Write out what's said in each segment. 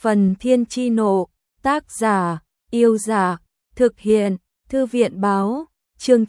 Phần Thiên Chi Nộ, tác giả, Yêu Dạ, thực hiện, Thư viện Báo, chương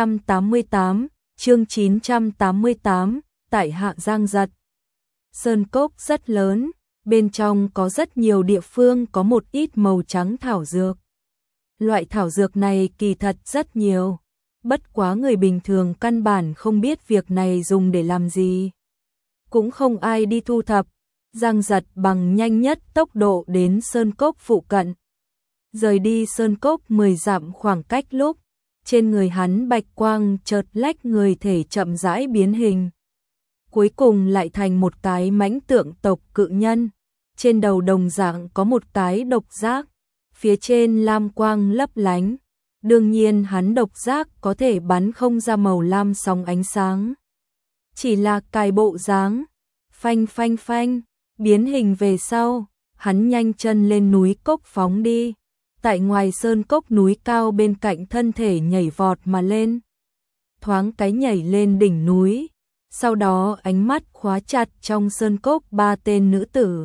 988, tại Hạ Giang Giật. Sơn cốc rất lớn, bên trong có rất nhiều địa phương có một ít màu trắng thảo dược. Loại thảo dược này kỳ thật rất nhiều, bất quá người bình thường căn bản không biết việc này dùng để làm gì. Cũng không ai đi thu thập. Giang Giật bằng nhanh nhất tốc độ đến sơn cốc phụ cận. Rời đi sơn cốc 10 dặm khoảng cách lúc, trên người hắn bạch quang chợt lách người thể chậm rãi biến hình. Cuối cùng lại thành một cái mãnh tượng tộc cự nhân, trên đầu đồng dạng có một cái độc giác, phía trên lam quang lấp lánh. Đương nhiên hắn độc giác có thể bắn không ra màu lam sóng ánh sáng. Chỉ là cài bộ dáng, phanh phanh phanh. Biến hình về sau, hắn nhanh chân lên núi cốc phóng đi, tại ngoài sơn cốc núi cao bên cạnh thân thể nhảy vọt mà lên. Thoáng cái nhảy lên đỉnh núi, sau đó ánh mắt khóa chặt trong sơn cốc 3 tên nữ tử.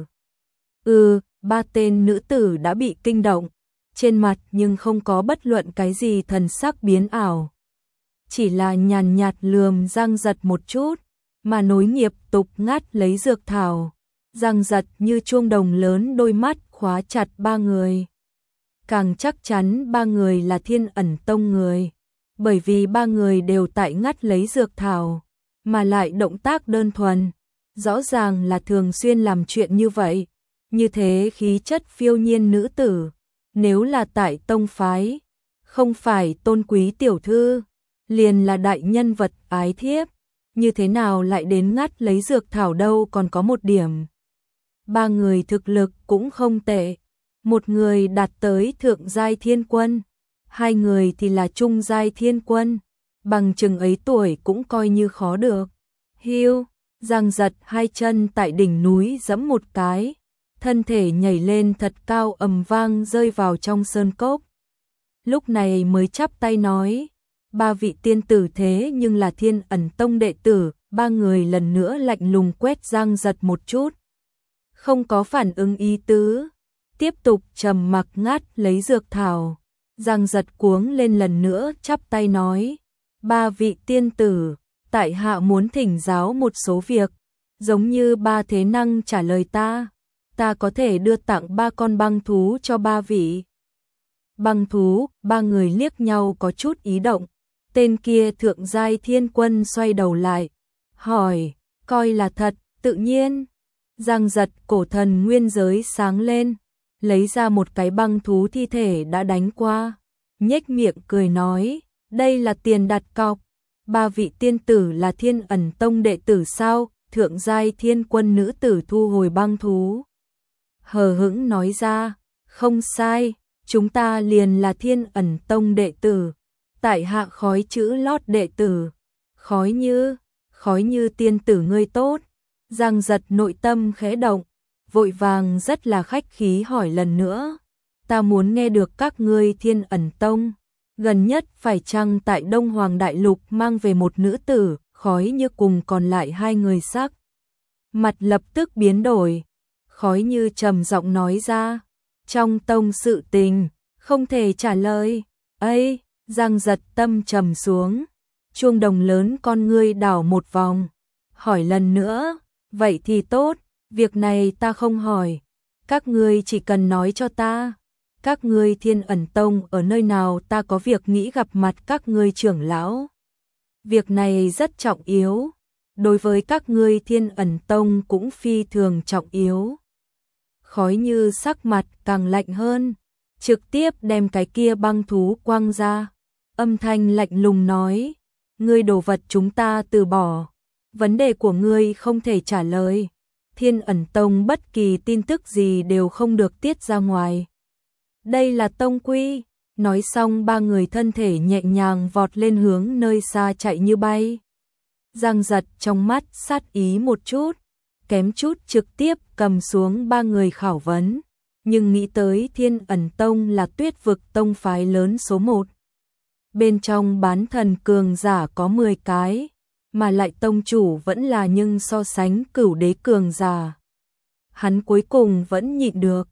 3 tên nữ tử đã bị kinh động, trên mặt nhưng không có bất luận cái gì thần sắc biến ảo. Chỉ là nhàn nhạt lườm Giang Giật một chút, mà nối nghiệp tục ngắt lấy dược thảo. Giang Giật như chuông đồng lớn đôi mắt khóa chặt 3 người. Càng chắc chắn 3 người là Thiên Ẩn Tông người, bởi vì 3 người đều tại ngắt lấy dược thảo, mà lại động tác đơn thuần, rõ ràng là thường xuyên làm chuyện như vậy. Như thế khí chất phiêu nhiên nữ tử, nếu là tại tông phái, không phải tôn quý tiểu thư, liền là đại nhân vật ái thiếp, như thế nào lại đến ngắt lấy dược thảo đâu. Còn có một điểm, 3 người thực lực cũng không tệ, một người đạt tới thượng giai thiên quân, 2 người thì là trung giai thiên quân, bằng chừng ấy tuổi cũng coi như khó được. Hiu, Giang Giật 2 chân tại đỉnh núi giẫm một cái, thân thể nhảy lên thật cao ầm vang rơi vào trong sơn cốc. Lúc này mới chắp tay nói, 3 vị tiên tử thế nhưng là Thiên Ẩn Tông đệ tử. 3 người lần nữa lạnh lùng quét Giang Giật một chút, không có phản ứng ý tứ, tiếp tục trầm mặc ngắt lấy dược thảo. Giang Giật cuống lên lần nữa chắp tay nói, 3 vị tiên tử, tại hạ muốn thỉnh giáo một số việc, giống như 3 thế năng trả lời ta có thể đưa tặng 3 con băng thú cho 3 vị. Băng thú, 3 người liếc nhau có chút ý động. Tên kia thượng giai thiên quân xoay đầu lại, hỏi, coi là thật, tự nhiên. Giang Giật cổ thần nguyên giới sáng lên, lấy ra một cái băng thú thi thể đã đánh qua, nhếch miệng cười nói, đây là tiền đặt cọc. 3 vị tiên tử là Thiên Ẩn Tông đệ tử sao? Thượng giai thiên quân nữ tử thu hồi băng thú, hờ hững nói ra, không sai, chúng ta liền là Thiên Ẩn Tông đệ tử, tại hạ khói chữ lót đệ tử. Khói như tiên tử ngươi tốt. Giang Giật nội tâm khẽ động, vội vàng rất là khách khí hỏi lần nữa, ta muốn nghe được các ngươi Thiên Ẩn Tông gần nhất phải chăng tại Đông Hoàng Đại Lục mang về một nữ tử. Khói như cùng còn lại 2 người sắc mặt lập tức biến đổi, khói như trầm giọng nói ra, trong tông sự tình không thể trả lời. Ấy, Giang Giật tâm trầm xuống, chuông đồng lớn con ngươi đảo một vòng, hỏi lần nữa, vậy thì tốt, việc này ta không hỏi, các ngươi chỉ cần nói cho ta, các ngươi Thiên Ẩn Tông ở nơi nào, ta có việc nghĩ gặp mặt các ngươi trưởng lão. Việc này rất trọng yếu, đối với các ngươi Thiên Ẩn Tông cũng phi thường trọng yếu. Khói như sắc mặt càng lạnh hơn, trực tiếp đem cái kia băng thú quăng ra, âm thanh lạnh lùng nói, ngươi đồ vật chúng ta từ bỏ, vấn đề của ngươi không thể trả lời. Thiên Ẩn Tông bất kỳ tin tức gì đều không được tiết ra ngoài. Đây là tông quy. Nói xong 3 người thân thể nhẹ nhàng vọt lên hướng nơi xa chạy như bay. Giang Giật trong mắt sát ý một chút, kém chút trực tiếp cầm xuống 3 người khảo vấn, nhưng nghĩ tới Thiên Ẩn Tông là Tuyết vực tông phái lớn số 1. Bên trong bán thần cường giả có 10 cái, mà lại tông chủ vẫn là nhưng so sánh cửu đế cường giả. Hắn cuối cùng vẫn nhịn được,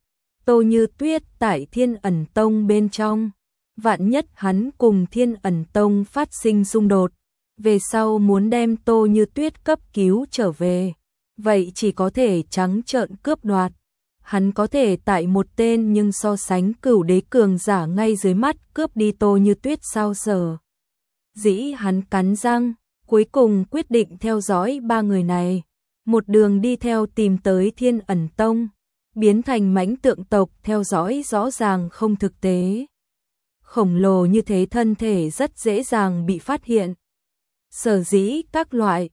Tô Như Tuyết tại Thiên Ẩn Tông bên trong. Vạn nhất hắn cùng Thiên Ẩn Tông phát sinh xung đột, về sau muốn đem Tô Như Tuyết cấp cứu trở về, vậy chỉ có thể trắng trợn cướp đoạt. Hắn có thể tại một tên nhưng so sánh cửu đế cường giả ngay dưới mắt cướp đi Tô Như Tuyết sao sở. Dĩ hắn cắn răng, cuối cùng quyết định theo dõi ba người này, một đường đi theo tìm tới Thiên Ẩn Tông, biến thành mãnh tượng tộc theo dõi rõ ràng không thực tế. Khổng lồ như thế thân thể rất dễ dàng bị phát hiện. Sở dĩ các loại,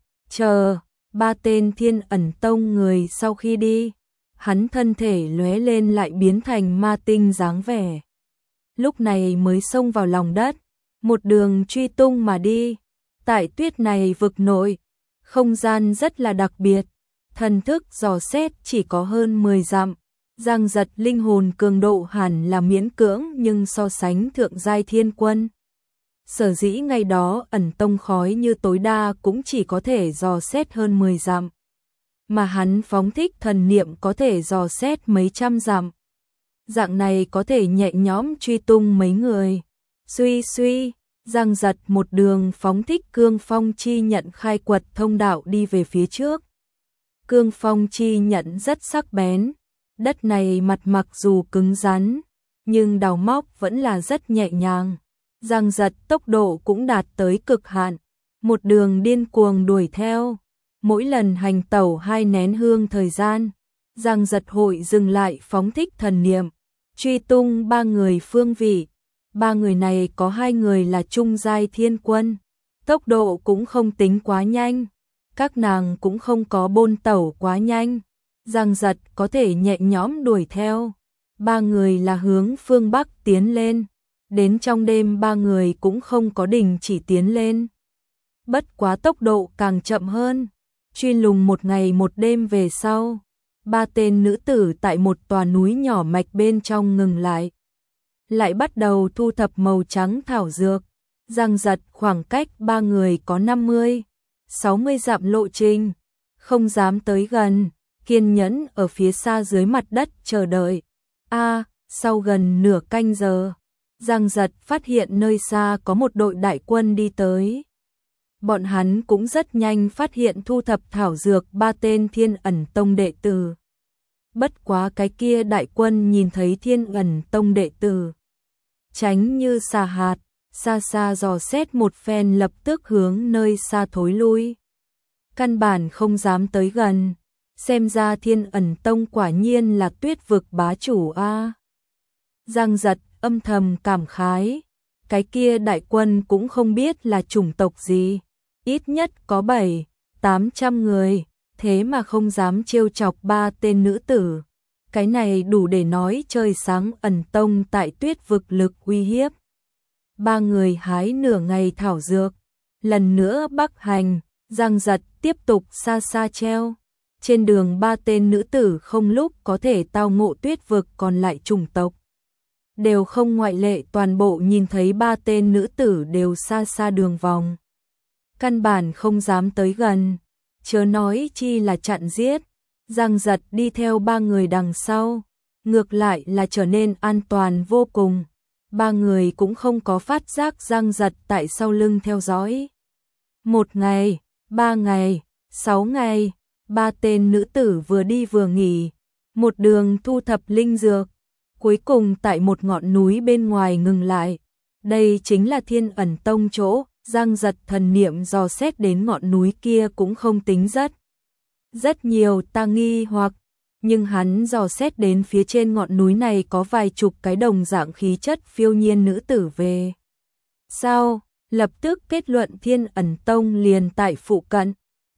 ba tên Thiên Ẩn Tông người sau khi đi, hắn thân thể lóe lên lại biến thành ma tinh dáng vẻ. Lúc này mới xông vào lòng đất, một đường truy tung mà đi. Tại tuyết này vực nội, không gian rất là đặc biệt, thần thức dò xét chỉ có hơn 10 dặm. Giang Giật linh hồn cường độ hẳn là miễn cưỡng nhưng so sánh thượng giai thiên quân. Sở dĩ ngày đó ẩn tông khói như tối đa cũng chỉ có thể dò xét hơn 10 dặm. Mà hắn phóng thích thần niệm có thể dò xét mấy trăm dặm. Dạng này có thể nhẹ nhõm truy tung mấy người. Suy, Giang Giật một đường phóng thích cương phong chi nhận khai quật thông đạo đi về phía trước. Cương phong chi nhận rất sắc bén. Đất này mặt mặc dù cứng rắn, nhưng đào móc vẫn là rất nhẹ nhàng. Giang Giật tốc độ cũng đạt tới cực hạn, một đường điên cuồng đuổi theo. Mỗi lần hành tẩu 2 nén hương thời gian, Giang Giật hội dừng lại phóng thích thần niệm, truy tung 3 người phương vị. 3 người này có 2 người là trung giai thiên quân, tốc độ cũng không tính quá nhanh, các nàng cũng không có bôn tẩu quá nhanh. Giang Giật có thể nhẹ nhõm đuổi theo. 3 người là hướng phương Bắc tiến lên. Đến trong đêm 3 người cũng không có đình chỉ tiến lên. Bất quá tốc độ càng chậm hơn. Truy lùng một ngày một đêm về sau, 3 tên nữ tử tại một tòa núi nhỏ mạch bên trong ngừng lại. Lại bắt đầu thu thập màu trắng thảo dược. Giang Giật khoảng cách 3 người có 50-60 dặm lộ trình, không dám tới gần. Kiên nhẫn ở phía xa dưới mặt đất chờ đợi. Sau gần nửa canh giờ, Giang Giật phát hiện nơi xa có một đội đại quân đi tới. Bọn hắn cũng rất nhanh phát hiện thu thập thảo dược 3 tên Thiên Ẩn Tông đệ tử. Bất quá cái kia đại quân nhìn thấy Thiên Ẩn Tông đệ tử, tránh như xà hạt, xa xa dò xét một phen lập tức hướng nơi xa thối lui. Căn bản không dám tới gần. Xem ra Thiên Ẩn Tông quả nhiên là tuyết vực bá chủ a. Giang Giật âm thầm cảm khái, cái kia đại quân cũng không biết là chủng tộc gì, ít nhất có 700-800 người, thế mà không dám trêu chọc 3 tên nữ tử. Cái này đủ để nói trời sáng Ẩn Tông tại tuyết vực lực uy hiếp. 3 người hái nửa ngày thảo dược, lần nữa bắc hành, Giang Giật tiếp tục xa xa treo. Trên đường 3 tên nữ tử không lúc có thể tao ngộ tuyết vực còn lại chủng tộc. Đều không ngoại lệ, toàn bộ nhìn thấy 3 tên nữ tử đều xa xa đường vòng. Căn bản không dám tới gần, chớ nói chi là chặn giết. Giang Giật đi theo 3 người đằng sau, ngược lại là trở nên an toàn vô cùng. 3 người cũng không có phát giác Giang Giật tại sau lưng theo dõi. 1 ngày, 3 ngày, 6 ngày. 3 tên nữ tử vừa đi vừa nghỉ, một đường thu thập linh dược, cuối cùng tại một ngọn núi bên ngoài ngừng lại. Đây chính là Thiên Ẩn Tông chỗ. Giang Giật thần niệm dò xét đến ngọn núi kia cũng không tính rất nhiều ta nghi hoặc, nhưng hắn dò xét đến phía trên ngọn núi này có vài chục cái đồng dạng khí chất phiêu nhiên nữ tử về. Sau, lập tức kết luận Thiên Ẩn Tông liền tại phụ cận.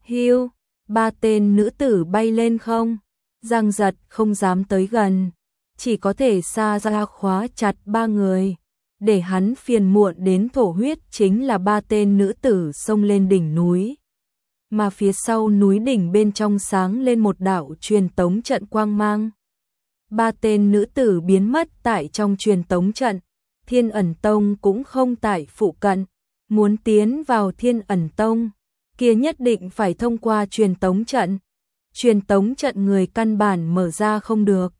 3 tên nữ tử bay lên không, Giang Giật không dám tới gần, chỉ có thể xa ra khóa chặt 3 người, để hắn phiền muộn đến thổ huyết. Chính là 3 tên nữ tử xông lên đỉnh núi, mà phía sau núi đỉnh bên trong sáng lên một đạo truyền tống trận quang mang. 3 tên nữ tử biến mất tại trong truyền tống trận. Thiên Ẩn Tông cũng không tại phụ cận, muốn tiến vào Thiên Ẩn Tông kia nhất định phải thông qua truyền tống trận. Truyền tống trận người căn bản mở ra không được,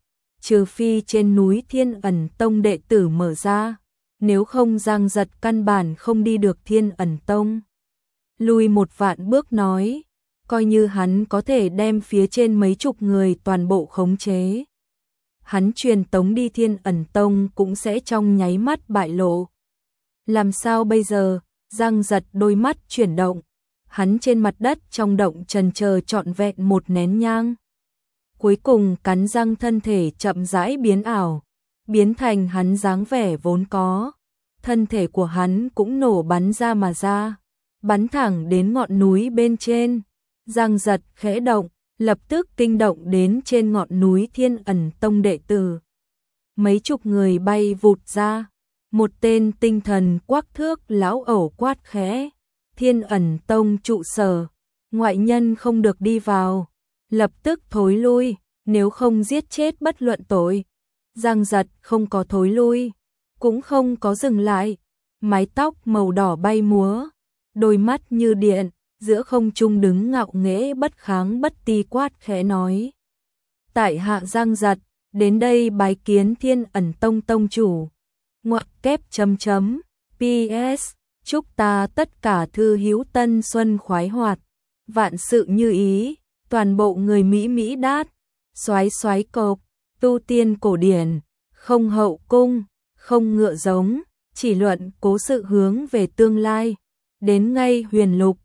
trừ phi trên núi Thiên Ẩn Tông đệ tử mở ra, nếu không Giang Giật căn bản không đi được Thiên Ẩn Tông. Lùi một vạn bước nói, coi như hắn có thể đem phía trên mấy chục người toàn bộ khống chế. Hắn truyền tống đi Thiên Ẩn Tông cũng sẽ trong nháy mắt bại lộ. Làm sao bây giờ? Giang Giật đôi mắt chuyển động. Hắn trên mặt đất trong động trần chờ trọn vẹn một nén nhang. Cuối cùng cắn răng thân thể chậm rãi biến ảo, biến thành hắn dáng vẻ vốn có. Thân thể của hắn cũng nổ bắn ra mà ra, bắn thẳng đến ngọn núi bên trên. Giang Giật khẽ động, lập tức kinh động đến trên ngọn núi Thiên Ẩn Tông đệ tử. Mấy chục người bay vụt ra, một tên tinh thần quắc thước lão ẩu quát khẽ, Thiên Ẩn Tông trụ sở, ngoại nhân không được đi vào, lập tức thối lui, nếu không giết chết bất luận tội. Giang Giật không có thối lui, cũng không có dừng lại, mái tóc màu đỏ bay múa, đôi mắt như điện, giữa không trung đứng ngạo nghễ bất kháng bất ti quát khẽ nói. Tại hạ Giang Giật, đến đây bái kiến Thiên Ẩn Tông tông chủ. Ngoặc kép chấm chấm, PS, chúc ta tất cả thư hữu tân xuân khoái hoạt, vạn sự như ý, toàn bộ người Mỹ Mỹ đát, xoái xoái cộc, tu tiên cổ điển, không hậu cung, không ngựa giống, chỉ luận cố sự hướng về tương lai, đến ngay huyền lục,